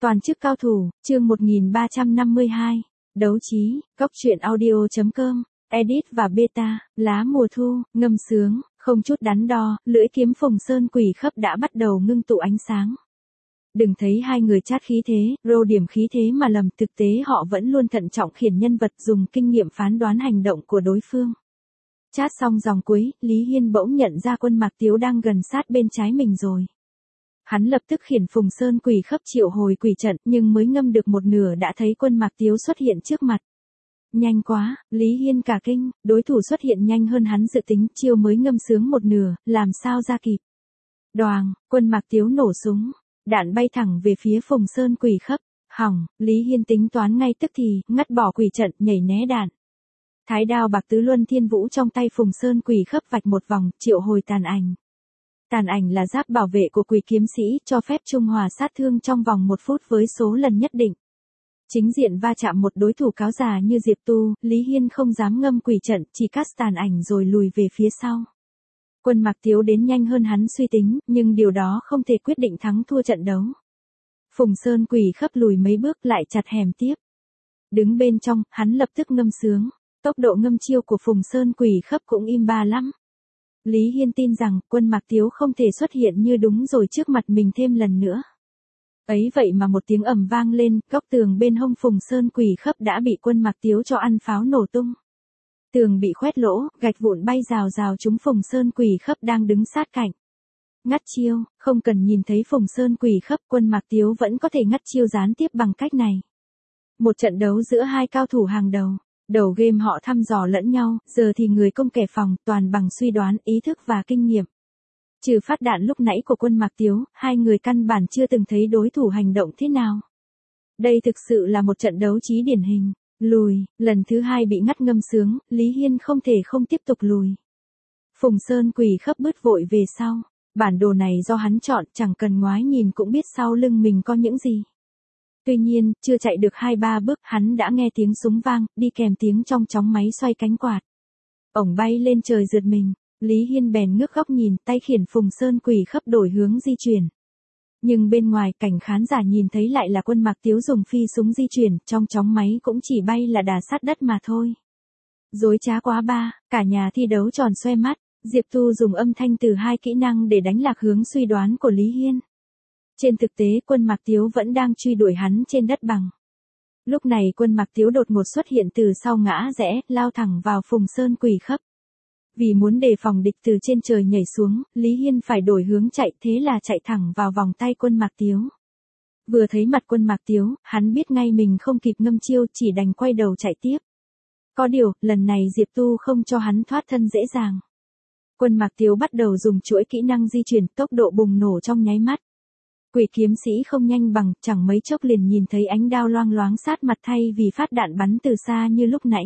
Toàn chức cao thủ, chương 1352. Đấu trí, Cóc truyện audio.com, edit và beta, lá mùa thu, ngâm sướng, không chút đắn đo, lưỡi kiếm Phùng Sơn Quỷ Khấp đã bắt đầu ngưng tụ ánh sáng. Đừng thấy hai người chát khí thế, rô điểm khí thế mà lầm, thực tế họ vẫn luôn thận trọng khiển nhân vật, dùng kinh nghiệm phán đoán hành động của đối phương. Chát xong dòng cuối, Lý Hiên bỗng nhận ra Quân Mạc Tiếu đang gần sát bên trái mình rồi. Hắn lập tức khiển Phùng Sơn Quỷ Khấp triệu hồi quỷ trận, nhưng mới ngâm được một nửa đã thấy Quân Mạc Tiếu xuất hiện trước mặt. Nhanh quá, Lý Hiên cả kinh, đối thủ xuất hiện nhanh hơn hắn dự tính, chiêu mới ngâm sướng một nửa, làm sao ra kịp. Đoàng, Quân Mạc Tiếu nổ súng, đạn bay thẳng về phía Phùng Sơn Quỷ Khấp. Hỏng, Lý Hiên tính toán ngay tức thì, ngắt bỏ quỷ trận, nhảy né đạn. Thái đao bạc tứ luân thiên vũ trong tay Phùng Sơn Quỷ Khấp vạch một vòng, triệu hồi tàn ảnh. Tàn ảnh là giáp bảo vệ của quỷ kiếm sĩ, cho phép trung hòa sát thương trong vòng 1 phút với số lần nhất định. Chính diện va chạm một đối thủ cáo già như Diệp Tu, Lý Hiên không dám ngâm quỷ trận, chỉ cast tàn ảnh rồi lùi về phía sau. Quân Mạc Tiếu đến nhanh hơn hắn suy tính, nhưng điều đó không thể quyết định thắng thua trận đấu. Phùng Sơn Quỷ Khấp lùi mấy bước lại chặt hẻm tiếp. Đứng bên trong, hắn lập tức ngâm sướng. Tốc độ ngâm chiêu của Phùng Sơn Quỷ Khấp cũng im ba lắm. Lý Hiên tin rằng Quân Mạc Tiếu không thể xuất hiện như đúng rồi trước mặt mình thêm lần nữa. Ấy vậy mà một tiếng ầm vang lên, góc tường bên hông Phùng Sơn Quỷ Khấp đã bị Quân Mạc Tiếu cho ăn pháo nổ tung. Tường bị khoét lỗ, gạch vụn bay rào rào trúng Phùng Sơn Quỷ Khấp đang đứng sát cạnh. Ngắt chiêu, không cần nhìn thấy Phùng Sơn Quỷ Khấp, Quân Mạc Tiếu vẫn có thể ngắt chiêu gián tiếp bằng cách này. Một trận đấu giữa hai cao thủ hàng đầu. Đầu game họ thăm dò lẫn nhau, giờ thì người công kẻ phòng, toàn bằng suy đoán, ý thức và kinh nghiệm. Trừ phát đạn lúc nãy của Quân Mạc Tiếu, hai người căn bản chưa từng thấy đối thủ hành động thế nào. Đây thực sự là một trận đấu trí điển hình. Lùi, lần thứ hai bị ngắt ngâm sướng, Lý Hiên không thể không tiếp tục lùi. Phùng Sơn Quỷ Khấp bứt vội về sau. Bản đồ này do hắn chọn, chẳng cần ngoái nhìn cũng biết sau lưng mình có những gì. Tuy nhiên, chưa chạy được 2-3 bước, hắn đã nghe tiếng súng vang, đi kèm tiếng trong chóng máy xoay cánh quạt. Ổng bay lên trời rượt mình, Lý Hiên bèn ngước góc nhìn, tay khiển Phùng Sơn Quỷ Khấp đổi hướng di chuyển. Nhưng bên ngoài, cảnh khán giả nhìn thấy lại là Quân Mạc Tiếu dùng phi súng di chuyển, trong chóng máy cũng chỉ bay là đà sát đất mà thôi. Dối trá quá ba, cả nhà thi đấu tròn xoe mắt, Diệp Tu dùng âm thanh từ 2 kỹ năng để đánh lạc hướng suy đoán của Lý Hiên. Trên thực tế Quân Mạc Tiếu vẫn đang truy đuổi hắn trên đất bằng. Lúc này Quân Mạc Tiếu đột ngột xuất hiện từ sau ngã rẽ, lao thẳng vào Phùng Sơn Quỷ Khấp. Vì muốn đề phòng địch từ trên trời nhảy xuống, Lý Hiên phải đổi hướng chạy, thế là chạy thẳng vào vòng tay Quân Mạc Tiếu. Vừa thấy mặt Quân Mạc Tiếu, hắn biết ngay mình không kịp ngâm chiêu, chỉ đành quay đầu chạy tiếp. Có điều, lần này Diệp Tu không cho hắn thoát thân dễ dàng. Quân Mạc Tiếu bắt đầu dùng chuỗi kỹ năng di chuyển, tốc độ bùng nổ trong nháy mắt. Quỷ kiếm sĩ không nhanh bằng, chẳng mấy chốc liền nhìn thấy ánh đao loang loáng sát mặt thay vì phát đạn bắn từ xa như lúc nãy.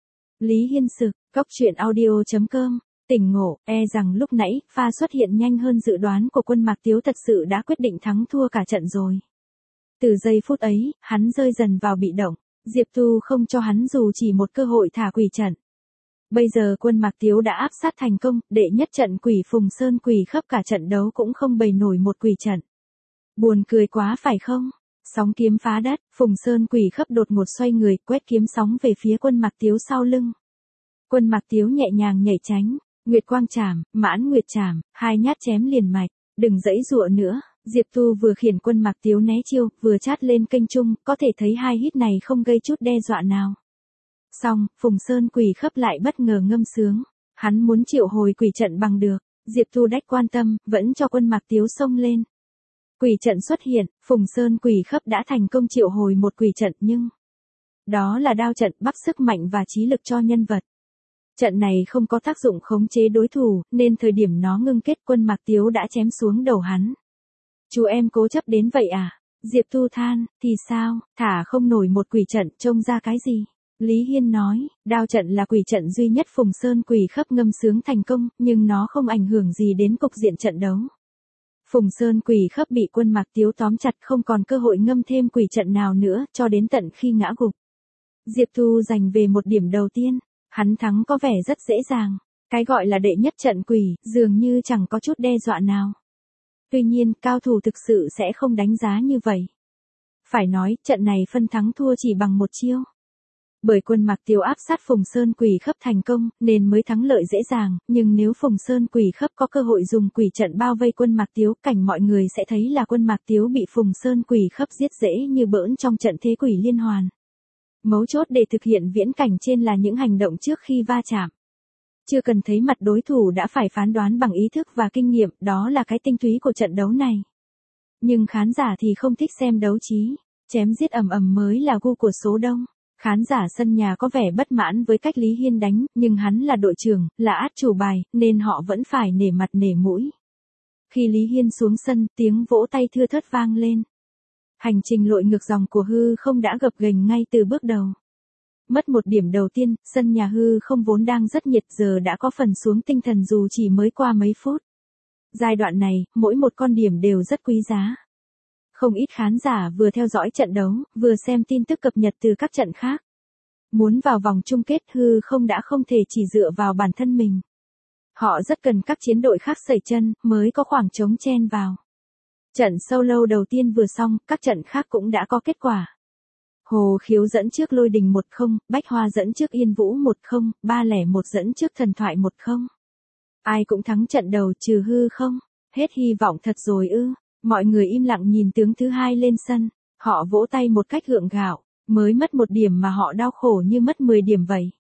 Lý Hiên sực, Cóc truyện audio.com, tỉnh ngộ, rằng lúc nãy, pha xuất hiện nhanh hơn dự đoán của Quân Mạc Tiếu thật sự đã quyết định thắng thua cả trận rồi. Từ giây phút ấy, hắn rơi dần vào bị động, Diệp Tu không cho hắn dù chỉ một cơ hội thả quỷ trận. Bây giờ Quân Mạc Tiếu đã áp sát thành công, đệ nhất trận quỷ Phùng Sơn Quỷ Khấp cả trận đấu cũng không bày nổi một quỷ trận. Buồn cười quá phải không? Sóng kiếm phá đất, Phùng Sơn Quỷ Khấp đột ngột xoay người, quét kiếm sóng về phía Quân Mạc Tiếu sau lưng. Quân Mạc Tiếu nhẹ nhàng nhảy tránh, Nguyệt Quang Trảm, Mãn Nguyệt Trảm, 2 nhát chém liền mạch, đừng giãy giụa nữa. Diệp Tu vừa khiển Quân Mạc Tiếu né chiêu, vừa chát lên kênh trung, có thể thấy 2 hit này không gây chút đe dọa nào. Xong, Phùng Sơn Quỷ Khấp lại bất ngờ ngâm sướng, hắn muốn triệu hồi quỷ trận bằng được, Diệp Tu đách quan tâm, vẫn cho Quân Mạc Tiếu xông lên. Quỷ trận xuất hiện, Phùng Sơn Quỷ Khấp đã thành công triệu hồi một quỷ trận nhưng đó là đao trận bắc sức mạnh và trí lực cho nhân vật. Trận này không có tác dụng khống chế đối thủ, nên thời điểm nó ngưng kết Quân Mạc Tiếu đã chém xuống đầu hắn. Chú em cố chấp đến vậy à? Diệp Tu than, thì sao, thả không nổi một quỷ trận trông ra cái gì? Lý Hiên nói, đao trận là quỷ trận duy nhất Phùng Sơn Quỷ Khấp ngâm sướng thành công, nhưng nó không ảnh hưởng gì đến cục diện trận đấu. Phùng Sơn Quỷ Khấp bị Quân Mạc Tiếu tóm chặt không còn cơ hội ngâm thêm quỷ trận nào nữa, cho đến tận khi ngã gục. Diệp Tu giành về một điểm đầu tiên, hắn thắng có vẻ rất dễ dàng. Cái gọi là đệ nhất trận quỷ, dường như chẳng có chút đe dọa nào. Tuy nhiên, cao thủ thực sự sẽ không đánh giá như vậy. Phải nói, trận này phân thắng thua chỉ bằng một chiêu. Bởi quân Mạc Tiếu áp sát Phùng Sơn Quỷ Khấp thành công, nên mới thắng lợi dễ dàng, nhưng nếu Phùng Sơn Quỷ Khấp có cơ hội dùng quỷ trận bao vây quân Mạc Tiếu, cảnh mọi người sẽ thấy là quân Mạc Tiếu bị Phùng Sơn Quỷ Khấp giết dễ như bỡn trong trận thế quỷ liên hoàn. Mấu chốt để thực hiện viễn cảnh trên là những hành động trước khi va chạm. Chưa cần thấy mặt đối thủ đã phải phán đoán bằng ý thức và kinh nghiệm, đó là cái tinh túy của trận đấu này. Nhưng khán giả thì không thích xem đấu trí, chém giết ầm ầm mới là gu của số đông. Khán giả sân nhà có vẻ bất mãn với cách Lý Hiên đánh, nhưng hắn là đội trưởng, là át chủ bài, nên họ vẫn phải nể mặt nể mũi. Khi Lý Hiên xuống sân, tiếng vỗ tay thưa thớt vang lên. Hành trình lội ngược dòng của hư không đã gập ghềnh ngay từ bước đầu. Mất một điểm đầu tiên, sân nhà hư không vốn đang rất nhiệt giờ đã có phần xuống tinh thần dù chỉ mới qua mấy phút. Giai đoạn này, mỗi một con điểm đều rất quý giá. Không ít khán giả vừa theo dõi trận đấu, vừa xem tin tức cập nhật từ các trận khác. Muốn vào vòng chung kết hư không đã không thể chỉ dựa vào bản thân mình. Họ rất cần các chiến đội khác sẩy chân, mới có khoảng trống chen vào. Trận solo đầu tiên vừa xong, các trận khác cũng đã có kết quả. Hồ Khiếu dẫn trước Lôi Đình 1-0, Bách Hoa dẫn trước Yên Vũ 1-0, 301 dẫn trước Thần Thoại 1-0. Ai cũng thắng trận đầu trừ hư không. Hết hy vọng thật rồi ư. Mọi người im lặng nhìn tướng thứ hai lên sân. Họ vỗ tay một cách gượng gạo. Mới mất một điểm mà họ đau khổ như mất 10 điểm vậy.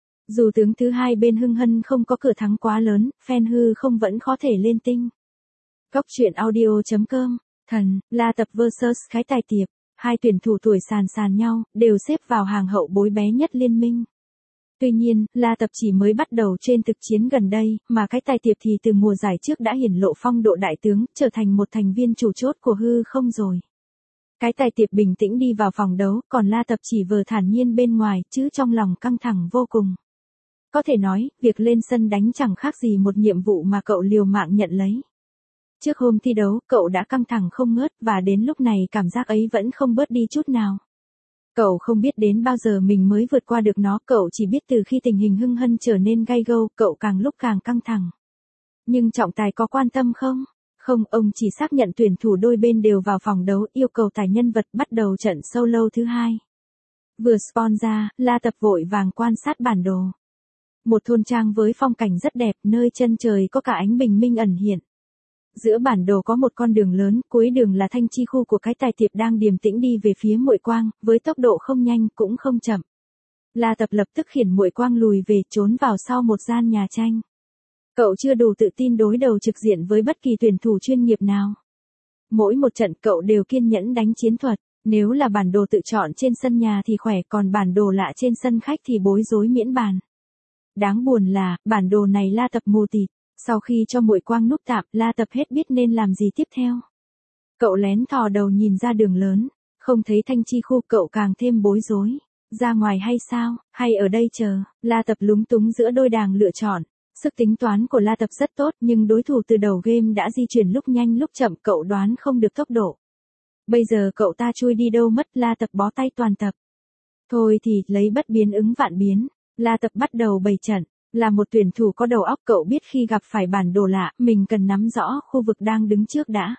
Dù tướng thứ hai bên Hưng Hân không có cửa thắng quá lớn, fan hư không vẫn có thể lên tinh. Cóc truyện audio.com. Thần, La Tập vs Khái Tài Tiệp. Hai tuyển thủ tuổi sàn nhau, đều xếp vào hàng hậu bối bé nhất liên minh. Tuy nhiên, La Tập chỉ mới bắt đầu trên thực chiến gần đây, mà Cái Tài Tiệp thì từ mùa giải trước đã hiển lộ phong độ đại tướng, trở thành một thành viên chủ chốt của hư không rồi. Cái Tài Tiệp bình tĩnh đi vào phòng đấu, còn La Tập chỉ vừa thản nhiên bên ngoài, chứ trong lòng căng thẳng vô cùng. Có thể nói, việc lên sân đánh chẳng khác gì một nhiệm vụ mà cậu liều mạng nhận lấy. Trước hôm thi đấu, cậu đã căng thẳng không ngớt và đến lúc này cảm giác ấy vẫn không bớt đi chút nào. Cậu không biết đến bao giờ mình mới vượt qua được nó, cậu chỉ biết từ khi tình hình Hưng Hân trở nên gay go, cậu càng lúc càng căng thẳng. Nhưng trọng tài có quan tâm không? Không, ông chỉ xác nhận tuyển thủ đôi bên đều vào phòng đấu, yêu cầu tài nhân vật bắt đầu trận solo thứ hai. Vừa spawn ra, La Tập vội vàng quan sát bản đồ. Một thôn trang với phong cảnh rất đẹp, nơi chân trời có cả ánh bình minh ẩn hiện. Giữa bản đồ có một con đường lớn, cuối đường là thanh chi khu của Cái Tài Tiệp đang điềm tĩnh đi về phía Muội Quang, với tốc độ không nhanh cũng không chậm. La Tập lập tức khiển Muội Quang lùi về, trốn vào sau một gian nhà tranh. Cậu chưa đủ tự tin đối đầu trực diện với bất kỳ tuyển thủ chuyên nghiệp nào. Mỗi một trận cậu đều kiên nhẫn đánh chiến thuật, nếu là bản đồ tự chọn trên sân nhà thì khỏe, còn bản đồ lạ trên sân khách thì bối rối miễn bàn. Đáng buồn là, bản đồ này La Tập mù tịt. Sau khi cho Muội Quang núp tạm, La Tập hết biết nên làm gì tiếp theo. Cậu lén thò đầu nhìn ra đường lớn, không thấy thanh chi khu, cậu càng thêm bối rối. Ra ngoài hay sao, hay ở đây chờ? La Tập lúng túng giữa đôi đàng lựa chọn. Sức tính toán của La Tập rất tốt, nhưng đối thủ từ đầu game đã di chuyển lúc nhanh lúc chậm, cậu đoán không được tốc độ. Bây giờ cậu ta chui đi đâu mất, La Tập bó tay toàn tập. Thôi thì, lấy bất biến ứng vạn biến. La Tập bắt đầu bày trận. Là một tuyển thủ có đầu óc, cậu biết khi gặp phải bản đồ lạ, mình cần nắm rõ khu vực đang đứng trước đã.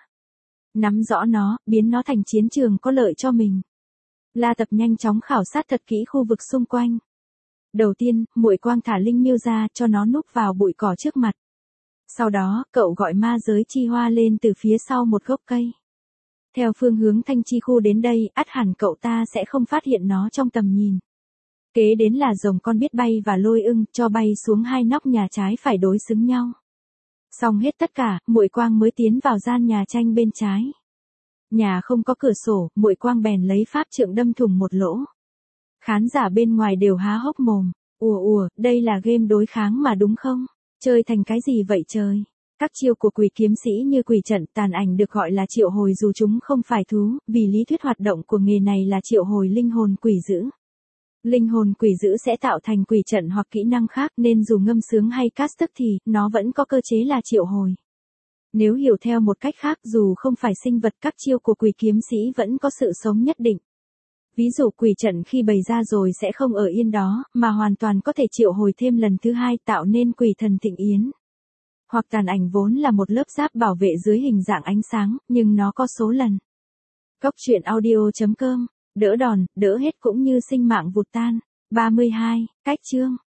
Nắm rõ nó, biến nó thành chiến trường có lợi cho mình. La Tập nhanh chóng khảo sát thật kỹ khu vực xung quanh. Đầu tiên, Muội Quang thả linh miêu ra cho nó núp vào bụi cỏ trước mặt. Sau đó, cậu gọi ma giới chi hoa lên từ phía sau một gốc cây. Theo phương hướng thanh chi khu đến đây, ắt hẳn cậu ta sẽ không phát hiện nó trong tầm nhìn. Kế đến là rồng con biết bay và lôi ưng, cho bay xuống hai nóc nhà trái phải đối xứng nhau. Xong hết tất cả, Muội Quang mới tiến vào gian nhà tranh bên trái. Nhà không có cửa sổ, Muội Quang bèn lấy pháp trượng đâm thủng một lỗ. Khán giả bên ngoài đều há hốc mồm. Ùa, đây là game đối kháng mà đúng không? Chơi thành cái gì vậy trời? Các chiêu của quỷ kiếm sĩ như quỷ trận, tàn ảnh được gọi là triệu hồi dù chúng không phải thú, vì lý thuyết hoạt động của nghề này là triệu hồi linh hồn quỷ dữ. Linh hồn quỷ dữ sẽ tạo thành quỷ trận hoặc kỹ năng khác, nên dù ngâm sướng hay cast tức thì, nó vẫn có cơ chế là triệu hồi. Nếu hiểu theo một cách khác, dù không phải sinh vật, các chiêu của quỷ kiếm sĩ vẫn có sự sống nhất định. Ví dụ quỷ trận khi bày ra rồi sẽ không ở yên đó, mà hoàn toàn có thể triệu hồi thêm lần thứ hai, tạo nên quỷ thần thịnh yến. Hoặc tàn ảnh vốn là một lớp giáp bảo vệ dưới hình dạng ánh sáng, nhưng nó có số lần. Cốc truyện audio.com, đỡ đòn, đỡ hết cũng như sinh mạng vụt tan. 32, cách chương.